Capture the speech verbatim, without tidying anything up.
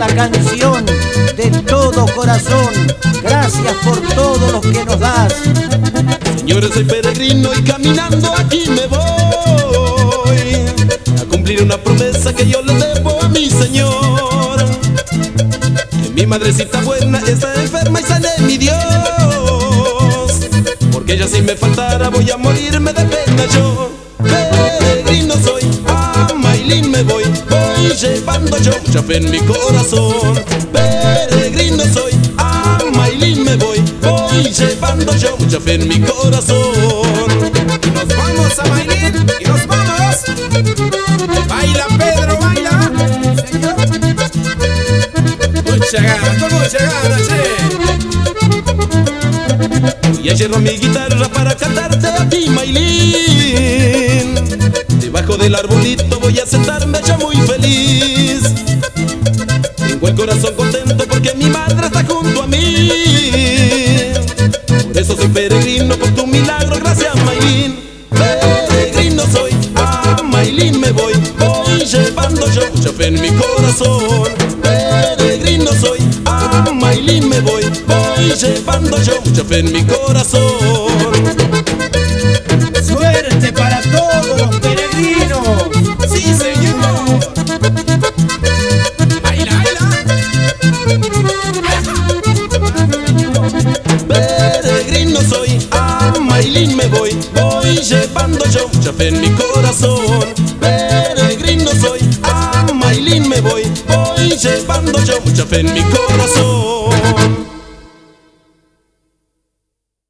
esta canción de todo corazón. Gracias por todo lo que nos das. Señores, soy peregrino y caminando aquí me voy a cumplir una promesa que yo le debo a mi Señor. Que mi madrecita buena está enferma y sale mi Dios, porque ella si me faltara voy a morirme de pena yo. Peregrino soy, a Maylin me voy, voy llevando yo mucha fe en mi corazón. Peregrino soy, a Maylin me voy, voy llevando yo mucha fe en mi corazón. Y nos vamos a Maylin, y nos vamos. Baila Pedro, baila. Señor. Mucha gana, con mucha gana, che. Y ayer mi guitarra para cantarte a ti, Maylin. Debajo del arbolito voy a sentarme ya muy feliz. Tengo el corazón contento porque mi madre está junto a mí. Por eso soy peregrino por tu milagro, gracias Maylin. Peregrino soy, a Maylin me voy, voy llevando yo mucha fe en mi corazón. Peregrino soy, a Maylin me voy, voy llevando yo mucha fe en mi corazón. Suerte para todos los peregrinos. Sí, señor. Baila, baila. Peregrino soy, a Maylin me voy, voy llevando yo mucha fe en mi corazón. Peregrino soy, a Maylin me voy, voy llevando yo mucha fe en mi corazón.